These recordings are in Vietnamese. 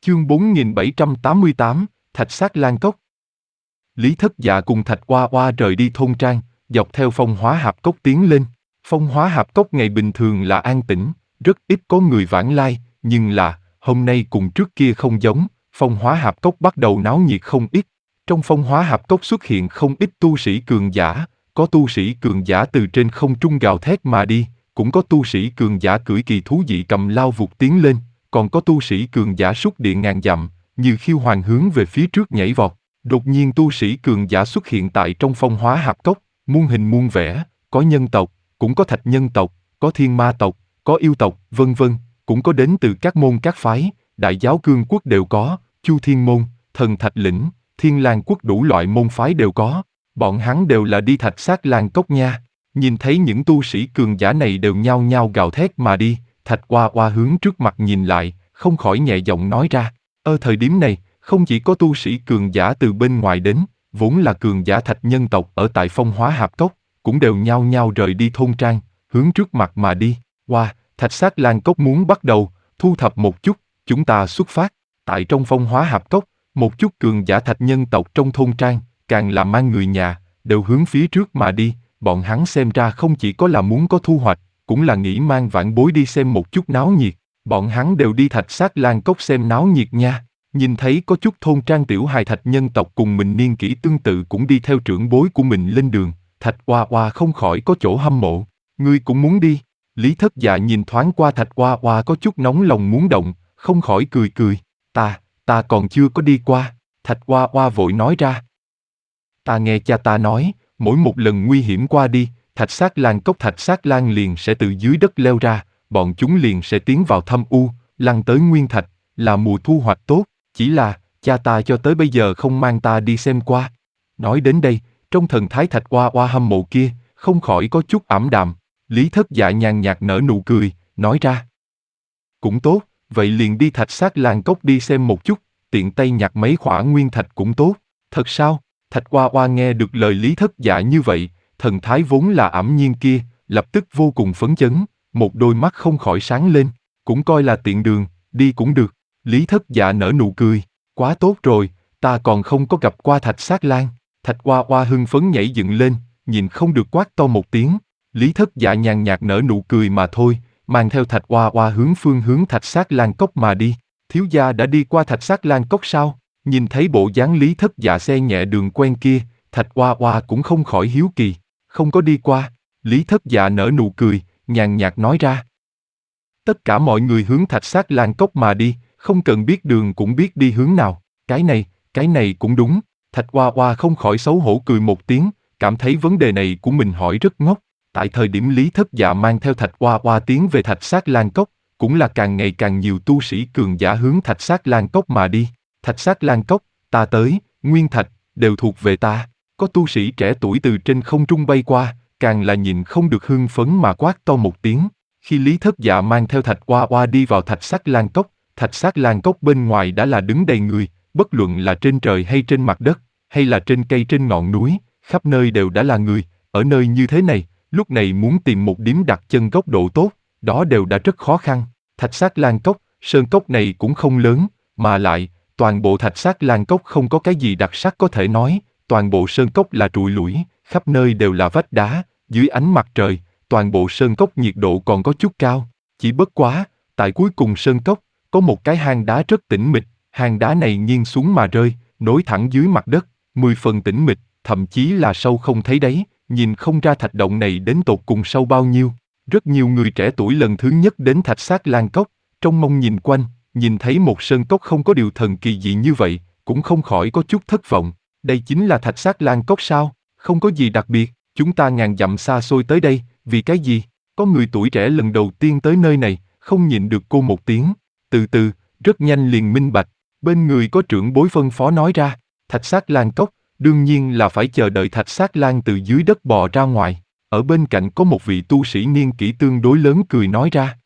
Chương 4788, Thạch Sát Lan Cốc. Lý Thất Dạ cùng Thạch Oa Oa rời đi thôn trang, dọc theo phong hóa hạp cốc tiến lên. Phong hóa hạp cốc ngày bình thường là an tĩnh, rất ít có người vãng lai, nhưng là, hôm nay cùng trước kia không giống, phong hóa hạp cốc bắt đầu náo nhiệt không ít. Trong phong hóa hạp cốc xuất hiện không ít tu sĩ cường giả, có tu sĩ cường giả từ trên không trung gào thét mà đi, cũng có tu sĩ cường giả cưỡi kỳ thú dị cầm lao vụt tiến lên, còn có tu sĩ cường giả súc địa ngàn dặm, như khiêu hoàng hướng về phía trước nhảy vọt. Đột nhiên tu sĩ cường giả xuất hiện tại trong phong hóa hạp cốc, muôn hình muôn vẻ, có nhân tộc, cũng có thạch nhân tộc, có thiên ma tộc, có yêu tộc, vân vân, cũng có đến từ các môn các phái, đại giáo cương quốc đều có, Chu Thiên Môn, Thần Thạch Lĩnh, Thiên Lang Quốc đủ loại môn phái đều có, bọn hắn đều là đi Thạch Sát Lan Cốc nha. Nhìn thấy những tu sĩ cường giả này đều nhao nhao gào thét mà đi, Thạch Oa Oa hướng trước mặt nhìn lại, không khỏi nhẹ giọng nói ra, thời điểm này, không chỉ có tu sĩ cường giả từ bên ngoài đến, vốn là cường giả thạch nhân tộc ở tại phong hóa hạp cốc, cũng đều nhao nhao rời đi thôn trang, hướng trước mặt mà đi. Thạch Sát Lan Cốc muốn bắt đầu, thu thập một chút, chúng ta xuất phát. Tại trong phong hóa hạp cốc, một chút cường giả thạch nhân tộc trong thôn trang, càng là mang người nhà, đều hướng phía trước mà đi, bọn hắn xem ra không chỉ có là muốn có thu hoạch, cũng là nghĩ mang vãn bối đi xem một chút náo nhiệt. Bọn hắn đều đi Thạch Sát Lan Cốc xem náo nhiệt nha. Nhìn thấy có chút thôn trang tiểu hài thạch nhân tộc cùng mình niên kỷ tương tự cũng đi theo trưởng bối của mình lên đường, Thạch Oa Oa không khỏi có chỗ hâm mộ. Ngươi cũng muốn đi? Lý Thất Dạ nhìn thoáng qua Thạch Oa Oa có chút nóng lòng muốn động, không khỏi cười cười. Ta còn chưa có đi qua, Thạch Oa Oa vội nói ra. Ta nghe cha ta nói, mỗi một lần nguy hiểm qua đi, Thạch Sát Lan Cốc Thạch Sát Lan liền sẽ từ dưới đất leo ra, bọn chúng liền sẽ tiến vào thâm u, lăn tới nguyên thạch, là mùa thu hoạch tốt. Chỉ là, cha ta cho tới bây giờ không mang ta đi xem qua. Nói đến đây, trong thần thái Thạch Oa Oa hâm mộ kia, không khỏi có chút ảm đạm. Lý Thất Dạ nhàn nhạt nở nụ cười, nói ra. Cũng tốt, vậy liền đi Thạch Sát Lan Cốc đi xem một chút, tiện tay nhặt mấy khỏa nguyên thạch cũng tốt. Thật sao? Thạch Oa Oa nghe được lời Lý Thất Dạ như vậy, thần thái vốn là ảm nhiên kia, lập tức vô cùng phấn chấn, một đôi mắt không khỏi sáng lên, cũng coi là tiện đường, đi cũng được. Lý Thất Dạ nở nụ cười, quá tốt rồi, ta còn không có gặp qua Thạch Sát Lan. Thạch Oa Oa hưng phấn nhảy dựng lên, nhìn không được quát to một tiếng. Lý Thất Dạ nhàn nhạt nở nụ cười mà thôi, mang theo Thạch Oa Oa hướng Thạch Sát Lan Cốc mà đi. Thiếu gia đã đi qua Thạch Sát Lan Cốc sao? Nhìn thấy bộ dáng Lý Thất Dạ xe nhẹ đường quen kia, Thạch Oa Oa cũng không khỏi hiếu kỳ. Không có đi qua. Lý Thất Dạ nở nụ cười, nhàn nhạt nói ra. Tất cả mọi người hướng Thạch Sát Lan Cốc mà đi, không cần biết đường cũng biết đi hướng nào. Cái này cũng đúng. Thạch Oa Oa không khỏi xấu hổ cười một tiếng, cảm thấy vấn đề này của mình hỏi rất ngốc. Tại thời điểm Lý Thất Dạ mang theo Thạch Oa Oa tiến về Thạch Sát Lan Cốc, cũng là càng ngày càng nhiều tu sĩ cường giả hướng Thạch Sát Lan Cốc mà đi. Thạch Sát Lan Cốc, ta tới, nguyên thạch, đều thuộc về ta. Có tu sĩ trẻ tuổi từ trên không trung bay qua, càng là nhìn không được hưng phấn mà quát to một tiếng. Khi Lý Thất Dạ mang theo Thạch Oa Oa đi vào Thạch Sát Lan Cốc, Thạch Sát Lan Cốc bên ngoài đã là đứng đầy người, bất luận là trên trời hay trên mặt đất, hay là trên cây trên ngọn núi, khắp nơi đều đã là người. Ở nơi như thế này, lúc này muốn tìm một điểm đặt chân góc độ tốt, đó đều đã rất khó khăn. Thạch Sát Lan Cốc, sơn cốc này cũng không lớn, mà lại, toàn bộ Thạch Sát Lan Cốc không có cái gì đặc sắc có thể nói, toàn bộ sơn cốc là trụi lủi, khắp nơi đều là vách đá, dưới ánh mặt trời, toàn bộ sơn cốc nhiệt độ còn có chút cao. Chỉ bất quá, tại cuối cùng sơn cốc, có một cái hang đá rất tĩnh mịch, hang đá này nghiêng xuống mà rơi, nối thẳng dưới mặt đất, 10 phần tĩnh mịch, thậm chí là sâu không thấy đáy, nhìn không ra thạch động này đến tột cùng sâu bao nhiêu. Rất nhiều người trẻ tuổi lần thứ nhất đến Thạch Sát Lan Cốc, trong mong nhìn quanh, nhìn thấy một sơn cốc không có điều thần kỳ dị như vậy, cũng không khỏi có chút thất vọng. Đây chính là Thạch Sát Lan Cốc sao? Không có gì đặc biệt, chúng ta ngàn dặm xa xôi tới đây, vì cái gì? Có người tuổi trẻ lần đầu tiên tới nơi này, không nhịn được cô một tiếng. Từ từ, rất nhanh liền minh bạch, bên người có trưởng bối phân phó nói ra, Thạch Sát Lan Cốc, đương nhiên là phải chờ đợi Thạch Sát Lan từ dưới đất bò ra ngoài. Ở bên cạnh có một vị tu sĩ niên kỷ tương đối lớn cười nói ra.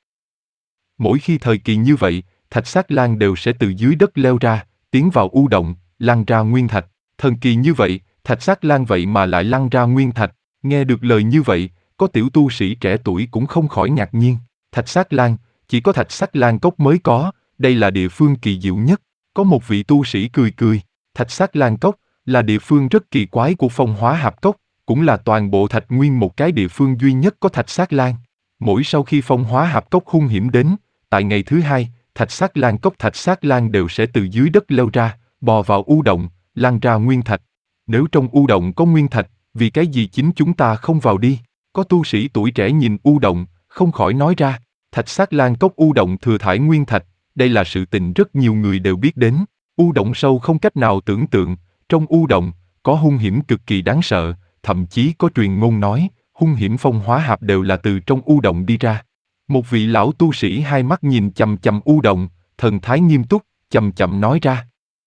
Mỗi khi thời kỳ như vậy, Thạch Sát Lan đều sẽ từ dưới đất leo ra, tiến vào u động, lăn ra nguyên thạch. Thần kỳ như vậy, Thạch Sát Lan vậy mà lại lăn ra nguyên thạch. Nghe được lời như vậy, có tiểu tu sĩ trẻ tuổi cũng không khỏi ngạc nhiên. Thạch Sát Lan, chỉ có Thạch Sát Lan Cốc mới có, đây là địa phương kỳ diệu nhất, Có một vị tu sĩ cười cười, Thạch Sát Lan Cốc là địa phương rất kỳ quái của Phong Hóa Hạp Cốc, cũng là toàn bộ Thạch Nguyên một cái địa phương duy nhất có Thạch Sát Lan. Mỗi sau khi Phong Hóa Hạp Cốc hung hiểm đến, tại ngày thứ hai, Thạch Sát Lan Cốc Thạch Sát Lan đều sẽ từ dưới đất leo ra, bò vào u động, lăn ra nguyên thạch. Nếu trong u động có nguyên thạch, vì cái gì chính chúng ta không vào đi? Có tu sĩ tuổi trẻ nhìn u động, không khỏi nói ra, Thạch Sát Lan Cốc u động thừa thải nguyên thạch, đây là sự tình rất nhiều người đều biết đến. U động sâu không cách nào tưởng tượng, trong u động, có hung hiểm cực kỳ đáng sợ, thậm chí có truyền ngôn nói, hung hiểm phong hóa hạp đều là từ trong u động đi ra. Một vị lão tu sĩ hai mắt nhìn chằm chằm u động, thần thái nghiêm túc, chậm chậm nói ra.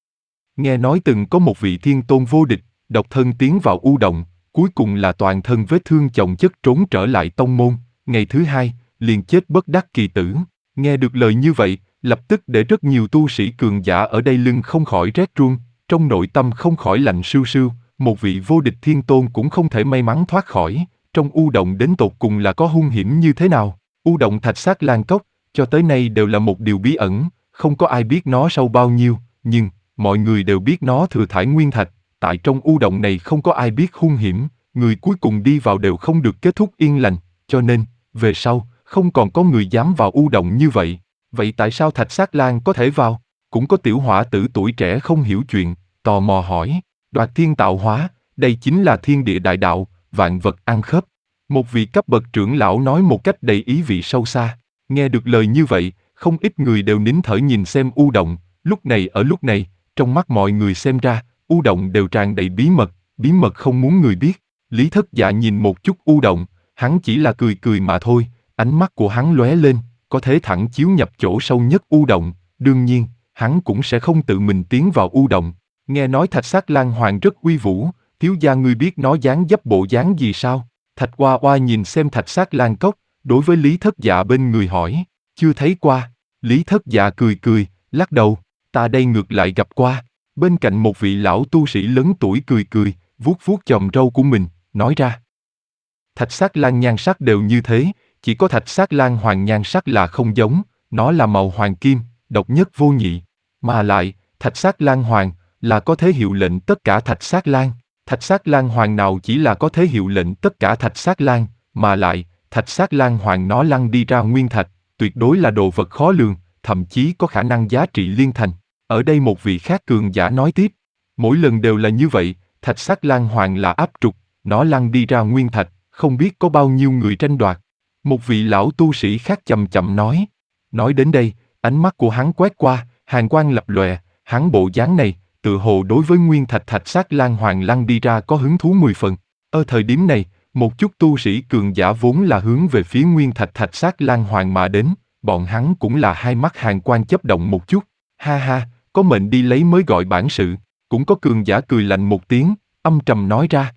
Nghe nói từng có một vị thiên tôn vô địch, độc thân tiến vào u động, cuối cùng là toàn thân vết thương chồng chất trốn trở lại tông môn, ngày thứ hai, liền chết bất đắc kỳ tử. Nghe được lời như vậy, lập tức để rất nhiều tu sĩ cường giả ở đây lưng không khỏi rét run, trong nội tâm không khỏi lạnh sưu sưu, một vị vô địch thiên tôn cũng không thể may mắn thoát khỏi, trong u động đến tột cùng là có hung hiểm như thế nào. U động Thạch Sát Lan Cốc, cho tới nay đều là một điều bí ẩn, không có ai biết nó sâu bao nhiêu, nhưng mọi người đều biết nó thừa thải nguyên thạch, tại trong u động này không có ai biết hung hiểm, người cuối cùng đi vào đều không được kết thúc yên lành, cho nên, về sau, không còn có người dám vào u động như vậy. Vậy tại sao Thạch Sát Lan có thể vào? Cũng có tiểu hỏa tử tuổi trẻ không hiểu chuyện, tò mò hỏi, đoạt thiên tạo hóa, đây chính là thiên địa đại đạo, vạn vật ăn khớp. Một vị cấp bậc trưởng lão nói một cách đầy ý vị sâu xa. Nghe được lời như vậy, không ít người đều nín thở nhìn xem u động, lúc này, trong mắt mọi người xem ra, u động đều tràn đầy bí mật không muốn người biết. Lý Thất Dạ nhìn một chút u động, hắn chỉ là cười cười mà thôi, ánh mắt của hắn lóe lên, có thể thẳng chiếu nhập chỗ sâu nhất u động, đương nhiên, hắn cũng sẽ không tự mình tiến vào u động. Nghe nói Thạch Sát Lan Hoàng rất uy vũ, thiếu gia ngươi biết nó dáng dấp bộ dáng gì sao? Thạch Oa Oa nhìn xem Thạch Sát Lan Cốc, đối với Lý Thất Dạ bên người hỏi, chưa thấy qua. Lý Thất Dạ cười cười, lắc đầu, ta đây ngược lại gặp qua. Bên cạnh một vị lão tu sĩ lớn tuổi cười cười, vuốt vuốt chòm râu của mình, nói ra. Thạch Sát Lan nhan sắc đều như thế, chỉ có Thạch Sát Lan Hoàng nhan sắc là không giống, nó là màu hoàng kim, độc nhất vô nhị. Mà lại, Thạch Sát Lan Hoàng là có thể hiệu lệnh tất cả Thạch Sát Lan. Thạch Sát Lan Hoàng nào chỉ là có thể hiệu lệnh tất cả Thạch Sát Lan, mà lại, Thạch Sát Lan Hoàng nó lăn đi ra nguyên thạch, tuyệt đối là đồ vật khó lường, thậm chí có khả năng giá trị liên thành. Ở đây một vị khác cường giả nói tiếp, mỗi lần đều là như vậy, Thạch Sát Lan Hoàng là áp trục, nó lăn đi ra nguyên thạch, không biết có bao nhiêu người tranh đoạt. Một vị lão tu sĩ khác chậm chậm nói. Nói đến đây, ánh mắt của hắn quét qua, hàn quang lập lòe, hắn bộ dáng này, tự hồ đối với nguyên thạch Thạch Sát Lan Hoàng lăn đi ra có hứng thú 10 phần. Ở thời điểm này, một chút tu sĩ cường giả vốn là hướng về phía nguyên thạch Thạch Sát Lan Hoàng mà đến, bọn hắn cũng là hai mắt hàn quang chớp động một chút. Ha ha, có mệnh đi lấy mới gọi bản sự. Cũng có cường giả cười lạnh một tiếng, âm trầm nói ra.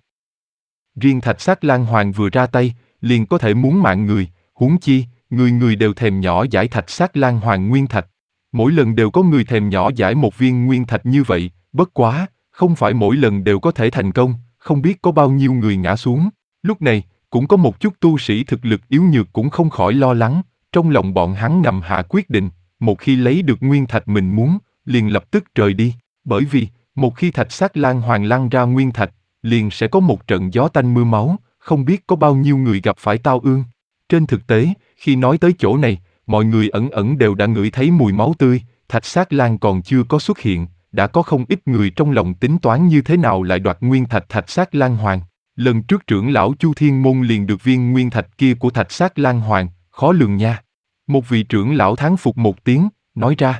Riêng Thạch Sát Lan Hoàng vừa ra tay, liền có thể muốn mạng người, huống chi, người người đều thèm nhỏ dãi Thạch Sát Lan Hoàng nguyên thạch. Mỗi lần đều có người thèm nhỏ dãi một viên nguyên thạch như vậy, bất quá, không phải mỗi lần đều có thể thành công, không biết có bao nhiêu người ngã xuống. Lúc này, cũng có một chút tu sĩ thực lực yếu nhược cũng không khỏi lo lắng, trong lòng bọn hắn ngầm hạ quyết định, một khi lấy được nguyên thạch mình muốn, liền lập tức rời đi, bởi vì, một khi Thạch Sát Lan Hoàng lăn ra nguyên thạch, liền sẽ có một trận gió tanh mưa máu, không biết có bao nhiêu người gặp phải tao ương. Trên thực tế, khi nói tới chỗ này, mọi người ẩn ẩn đều đã ngửi thấy mùi máu tươi, Thạch Sát Lan còn chưa có xuất hiện, đã có không ít người trong lòng tính toán như thế nào lại đoạt nguyên thạch Thạch Sát Lan Hoàng. Lần trước trưởng lão Chu Thiên Môn liền được viên nguyên thạch kia của Thạch Sát Lan Hoàng, khó lường nha. Một vị trưởng lão thán phục một tiếng, nói ra.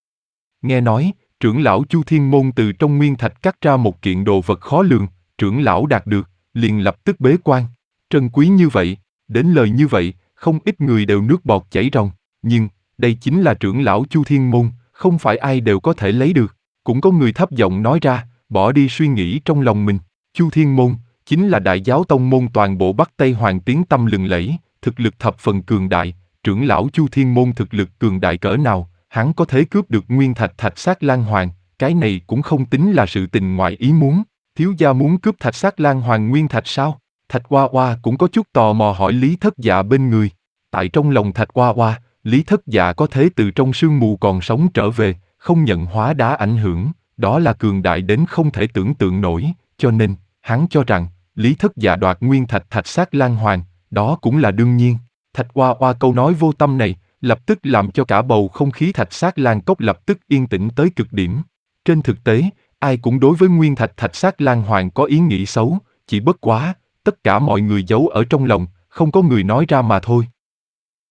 Nghe nói, trưởng lão Chu Thiên Môn từ trong nguyên thạch cắt ra một kiện đồ vật khó lường, trưởng lão đạt được, liền lập tức bế quan. Trân quý như vậy, đến lời như vậy, không ít người đều nước bọt chảy ròng, nhưng, đây chính là trưởng lão Chu Thiên Môn, không phải ai đều có thể lấy được. Cũng có người thấp giọng nói ra, bỏ đi suy nghĩ trong lòng mình. Chu Thiên Môn, chính là đại giáo tông môn toàn bộ Bắc Tây Hoàng tiếng tăm lừng lẫy, thực lực thập phần cường đại, trưởng lão Chu Thiên Môn thực lực cường đại cỡ nào, hắn có thể cướp được nguyên thạch Thạch Sát Lan Hoàng, cái này cũng không tính là sự tình ngoài ý muốn. Thiếu gia muốn cướp Thạch Sát Lan Hoàng nguyên thạch sao? Thạch Oa Oa cũng có chút tò mò hỏi Lý Thất Dạ bên người. Tại trong lòng Thạch Oa Oa, Lý Thất Dạ có thể từ trong sương mù còn sống trở về, không nhận hóa đá ảnh hưởng, đó là cường đại đến không thể tưởng tượng nổi, cho nên, hắn cho rằng, Lý Thất Dạ đoạt nguyên thạch thạch xác Lan Hoàng, đó cũng là đương nhiên. Thạch Oa Oa câu nói vô tâm này, lập tức làm cho cả bầu không khí thạch xác Lan Cốc lập tức yên tĩnh tới cực điểm. Trên thực tế, ai cũng đối với nguyên thạch thạch xác Lan Hoàng có ý nghĩ xấu, chỉ bất quá, tất cả mọi người giấu ở trong lòng, không có người nói ra mà thôi.